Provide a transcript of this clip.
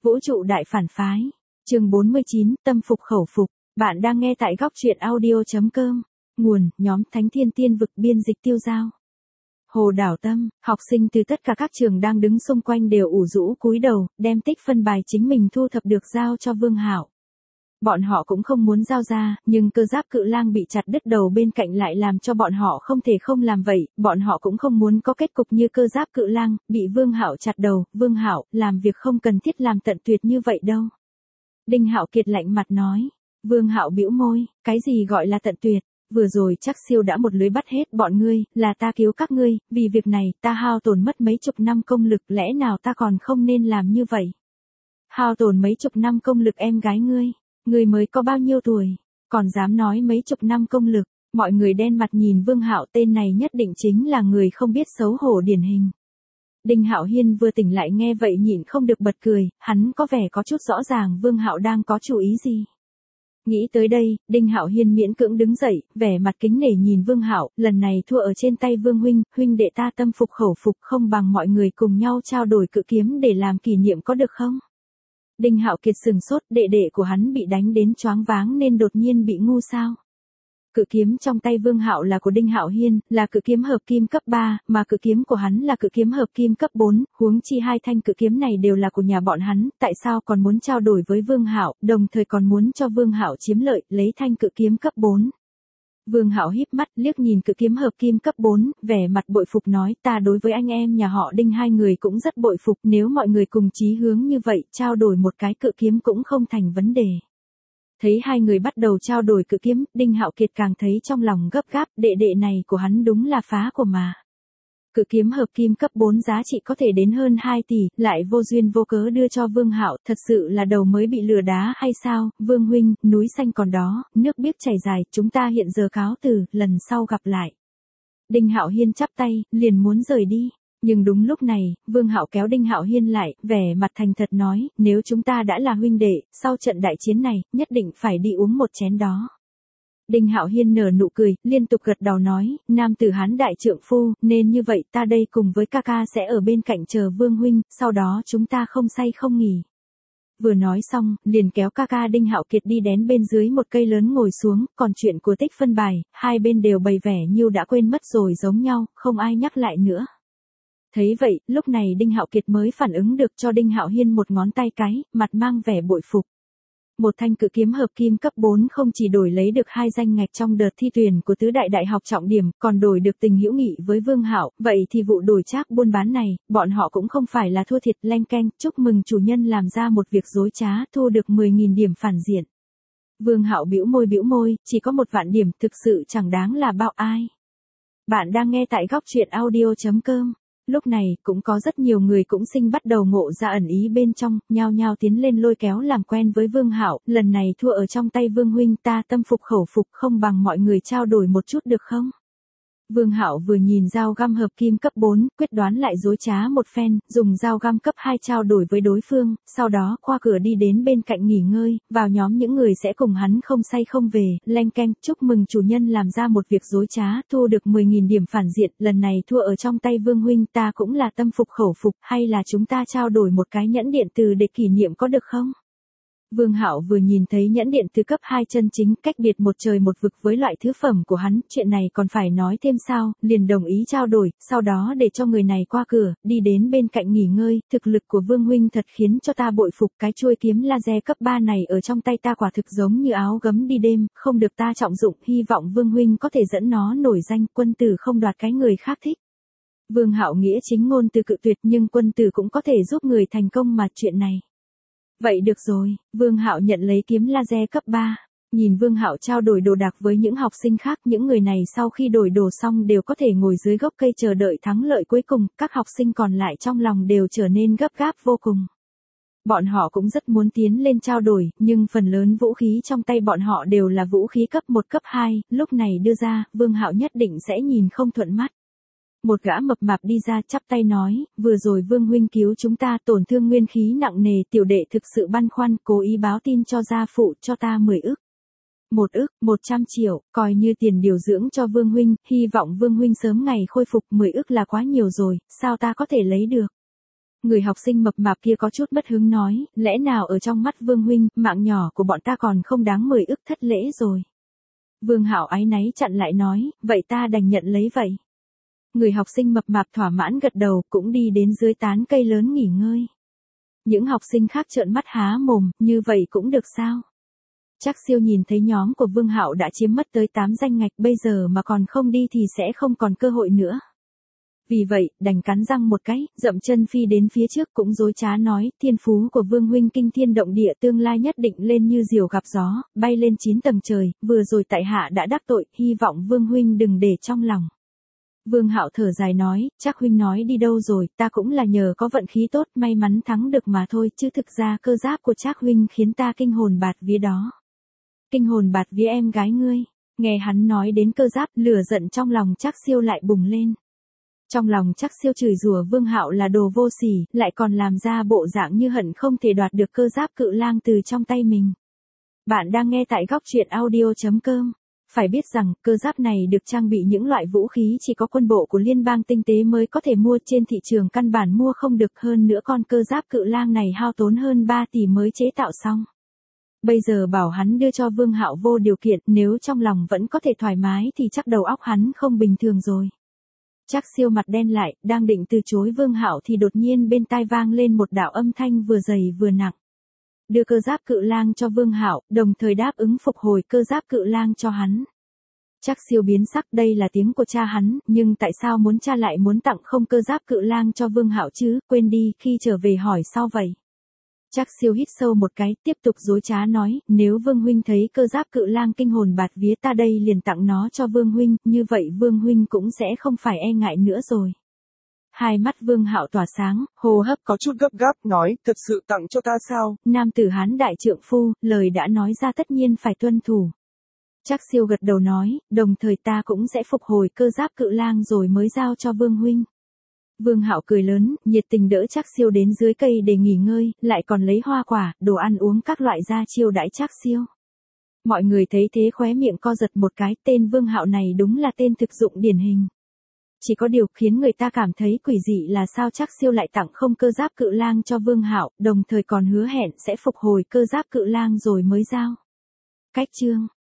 Vũ trụ đại phản phái. Chương 49, tâm phục khẩu phục. Bạn đang nghe tại góc truyện audio.com. Nguồn, nhóm Thánh Thiên Tiên Vực, biên dịch Tiêu Dao. Hồ Đảo Tâm, học sinh từ tất cả các trường đang đứng xung quanh đều ủ rũ cúi đầu, đem tích phân bài chính mình thu thập được giao cho Vương Hạo. Bọn họ cũng không muốn giao ra, nhưng cơ giáp cự lang bị chặt đứt đầu bên cạnh lại làm cho bọn họ không thể không làm vậy, bọn họ cũng không muốn có kết cục như cơ giáp cự lang, bị Vương Hạo chặt đầu. Vương Hạo, làm việc không cần thiết làm tận tuyệt như vậy đâu. Đinh Hạo Kiệt lạnh mặt nói. Vương Hạo bĩu môi, cái gì gọi là tận tuyệt? Vừa rồi chắc siêu đã một lưới bắt hết bọn ngươi, là ta cứu các ngươi, vì việc này ta hao tổn mất mấy chục năm công lực, lẽ nào ta còn không nên làm như vậy? Hao tổn mấy chục năm công lực em gái ngươi mới có bao nhiêu tuổi, còn dám nói mấy chục năm công lực? Mọi người đen mặt nhìn Vương Hạo, tên này nhất định chính là người không biết xấu hổ điển hình. Đinh Hạo Hiên vừa tỉnh lại nghe vậy nhịn không được bật cười, hắn có vẻ có chút rõ ràng Vương Hạo đang có chủ ý gì. Nghĩ tới đây, Đinh Hạo Hiên miễn cưỡng đứng dậy, vẻ mặt kính nể nhìn Vương Hạo, lần này thua ở trên tay Vương huynh, huynh đệ ta tâm phục khẩu phục, không bằng mọi người cùng nhau trao đổi cự kiếm để làm kỷ niệm có được không? Đinh Hạo Kiệt sừng sốt, đệ đệ của hắn bị đánh đến choáng váng nên đột nhiên bị ngu sao? Cự kiếm trong tay Vương Hạo là của Đinh Hạo Hiên, là cự kiếm hợp kim cấp 3, mà cự kiếm của hắn là cự kiếm hợp kim cấp 4, huống chi hai thanh cự kiếm này đều là của nhà bọn hắn, tại sao còn muốn trao đổi với Vương Hạo, đồng thời còn muốn cho Vương Hạo chiếm lợi, lấy thanh cự kiếm cấp 4. Vương Hạo híp mắt liếc nhìn cự kiếm hợp kim cấp 4, vẻ mặt bội phục nói, ta đối với anh em nhà họ Đinh hai người cũng rất bội phục, nếu mọi người cùng chí hướng như vậy, trao đổi một cái cự kiếm cũng không thành vấn đề. Thấy hai người bắt đầu trao đổi cự kiếm, Đinh Hạo Kiệt càng thấy trong lòng gấp gáp, đệ đệ này của hắn đúng là phá của mà. Cự kiếm hợp kim cấp 4 giá trị có thể đến hơn 2 tỷ, lại vô duyên vô cớ đưa cho Vương Hạo, thật sự là đầu mới bị lừa đá hay sao? Vương huynh, núi xanh còn đó, nước biếc chảy dài, chúng ta hiện giờ cáo từ, lần sau gặp lại. Đinh Hạo Hiên chắp tay, liền muốn rời đi. Nhưng đúng lúc này, Vương Hạo kéo Đinh Hạo Hiên lại, vẻ mặt thành thật nói, nếu chúng ta đã là huynh đệ, sau trận đại chiến này, nhất định phải đi uống một chén đó. Đinh Hạo Hiên nở nụ cười, liên tục gật đầu nói, nam tử Hán đại trượng phu, nên như vậy ta đây cùng với ca ca sẽ ở bên cạnh chờ Vương huynh, sau đó chúng ta không say không nghỉ. Vừa nói xong, liền kéo ca ca Đinh Hạo Kiệt đi đến bên dưới một cây lớn ngồi xuống, còn chuyện của tích phân bài, hai bên đều bày vẻ như đã quên mất rồi giống nhau, không ai nhắc lại nữa. Thấy vậy, lúc này Đinh Hạo Kiệt mới phản ứng được, cho Đinh Hạo Hiên một ngón tay cái, mặt mang vẻ bội phục. Một thanh cự kiếm hợp kim cấp 4 không chỉ đổi lấy được 2 danh ngạch trong đợt thi tuyển của tứ đại đại học trọng điểm, còn đổi được tình hữu nghị với Vương Hạo, vậy thì vụ đổi trác buôn bán này, bọn họ cũng không phải là thua thiệt. Leng keng, chúc mừng chủ nhân làm ra một việc dối trá, thu được 10.000 điểm phản diện. Vương Hạo bĩu môi, chỉ có 1 vạn điểm, thực sự chẳng đáng là bao ai. Bạn đang nghe tại góc truyện audio.com. Lúc này, cũng có rất nhiều người cũng sinh bắt đầu ngộ ra ẩn ý bên trong, nhao nhao tiến lên lôi kéo làm quen với Vương Hạo, lần này thua ở trong tay Vương huynh, ta tâm phục khẩu phục, không bằng mọi người trao đổi một chút được không? Vương Hạo vừa nhìn dao găm hợp kim cấp 4, quyết đoán lại dối trá một phen, dùng dao găm cấp 2 trao đổi với đối phương, sau đó qua cửa đi đến bên cạnh nghỉ ngơi, vào nhóm những người sẽ cùng hắn không say không về. Leng keng, chúc mừng chủ nhân làm ra một việc dối trá, thu được 10.000 điểm phản diện, lần này thua ở trong tay Vương huynh, ta cũng là tâm phục khẩu phục, hay là chúng ta trao đổi một cái nhẫn điện từ để kỷ niệm có được không? Vương Hạo vừa nhìn thấy nhẫn điện từ cấp 2 chân chính, cách biệt một trời một vực với loại thứ phẩm của hắn, chuyện này còn phải nói thêm sao, liền đồng ý trao đổi, sau đó để cho người này qua cửa, đi đến bên cạnh nghỉ ngơi, thực lực của Vương huynh thật khiến cho ta bội phục, cái chuôi kiếm laser cấp 3 này ở trong tay ta quả thực giống như áo gấm đi đêm, không được ta trọng dụng, hy vọng Vương huynh có thể dẫn nó nổi danh, quân tử không đoạt cái người khác thích. Vương Hạo nghĩa chính ngôn từ cự tuyệt, nhưng quân tử cũng có thể giúp người thành công mà, chuyện này. Vậy được rồi, Vương Hạo nhận lấy kiếm laser cấp 3. Nhìn Vương Hạo trao đổi đồ đạc với những học sinh khác, những người này sau khi đổi đồ xong đều có thể ngồi dưới gốc cây chờ đợi thắng lợi cuối cùng, các học sinh còn lại trong lòng đều trở nên gấp gáp vô cùng. Bọn họ cũng rất muốn tiến lên trao đổi, nhưng phần lớn vũ khí trong tay bọn họ đều là vũ khí cấp 1 cấp 2, lúc này đưa ra, Vương Hạo nhất định sẽ nhìn không thuận mắt. Một gã mập mạp đi ra chắp tay nói, vừa rồi Vương huynh cứu chúng ta, tổn thương nguyên khí nặng nề, tiểu đệ thực sự băn khoăn, cố ý báo tin cho gia phụ, cho ta 10 ức. 1 ức, 100 triệu, coi như tiền điều dưỡng cho Vương huynh, hy vọng Vương huynh sớm ngày khôi phục. 10 ức là quá nhiều rồi, sao ta có thể lấy được? Người học sinh mập mạp kia có chút mất hứng nói, lẽ nào ở trong mắt Vương huynh, mạng nhỏ của bọn ta còn không đáng 10 ức thất lễ rồi. Vương Hạo áy náy chặn lại nói, vậy ta đành nhận lấy vậy. Người học sinh mập mạp thỏa mãn gật đầu, cũng đi đến dưới tán cây lớn nghỉ ngơi. Những học sinh khác trợn mắt há mồm, như vậy cũng được sao? Trác Siêu nhìn thấy nhóm của Vương Hạo đã chiếm mất tới 8 danh ngạch, bây giờ mà còn không đi thì sẽ không còn cơ hội nữa. Vì vậy, đành cắn răng một cái, dậm chân phi đến phía trước, cũng dối trá nói, thiên phú của Vương huynh kinh thiên động địa, tương lai nhất định lên như diều gặp gió, bay lên 9 tầng trời, vừa rồi tại hạ đã đắc tội, hy vọng Vương huynh đừng để trong lòng. Vương Hạo thở dài nói, Trác huynh nói đi đâu rồi, ta cũng là nhờ có vận khí tốt, may mắn thắng được mà thôi, chứ thực ra cơ giáp của Trác huynh khiến ta kinh hồn bạt vía đó. Kinh hồn bạt vía em gái ngươi. Nghe hắn nói đến cơ giáp, lửa giận trong lòng Trác Siêu lại bùng lên. Trong lòng Trác Siêu chửi rủa Vương Hạo là đồ vô sỉ, lại còn làm ra bộ dạng như hận không thể đoạt được cơ giáp cự lang từ trong tay mình. Bạn đang nghe tại góc truyện audio.com. Phải biết rằng, cơ giáp này được trang bị những loại vũ khí chỉ có quân bộ của liên bang tinh tế mới có thể mua, trên thị trường căn bản mua không được, hơn nữa con cơ giáp cự lang này hao tốn hơn 3 tỷ mới chế tạo xong. Bây giờ bảo hắn đưa cho Vương Hạo vô điều kiện, nếu trong lòng vẫn có thể thoải mái thì chắc đầu óc hắn không bình thường rồi. Trác Siêu mặt đen lại, đang định từ chối Vương Hạo thì đột nhiên bên tai vang lên một đạo âm thanh vừa dày vừa nặng. Đưa cơ giáp cự lang cho Vương Hạo, đồng thời đáp ứng phục hồi cơ giáp cự lang cho hắn. Trác Siêu biến sắc, đây là tiếng của cha hắn, nhưng tại sao cha lại muốn tặng không cơ giáp cự lang cho Vương Hạo chứ, quên đi, khi trở về hỏi sau vậy. Trác Siêu hít sâu một cái, tiếp tục dối trá nói, nếu Vương huynh thấy cơ giáp cự lang kinh hồn bạt vía ta đây liền tặng nó cho Vương huynh, như vậy Vương huynh cũng sẽ không phải e ngại nữa rồi. Hai mắt Vương Hạo tỏa sáng, hô hấp có chút gấp gáp, nói, thật sự tặng cho ta sao? Nam tử Hán đại trượng phu, lời đã nói ra tất nhiên phải tuân thủ. Trác Siêu gật đầu nói, đồng thời ta cũng sẽ phục hồi cơ giáp cự lang rồi mới giao cho Vương huynh. Vương Hạo cười lớn, nhiệt tình đỡ Trác Siêu đến dưới cây để nghỉ ngơi, lại còn lấy hoa quả, đồ ăn uống các loại ra chiêu đãi Trác Siêu. Mọi người thấy thế khóe miệng co giật một cái, tên Vương Hạo này đúng là tên thực dụng điển hình. Chỉ có điều khiến người ta cảm thấy quỷ dị là sao Trác Siêu lại tặng không cơ giáp cự lang cho Vương Hạo, đồng thời còn hứa hẹn sẽ phục hồi cơ giáp cự lang rồi mới giao. Cách chương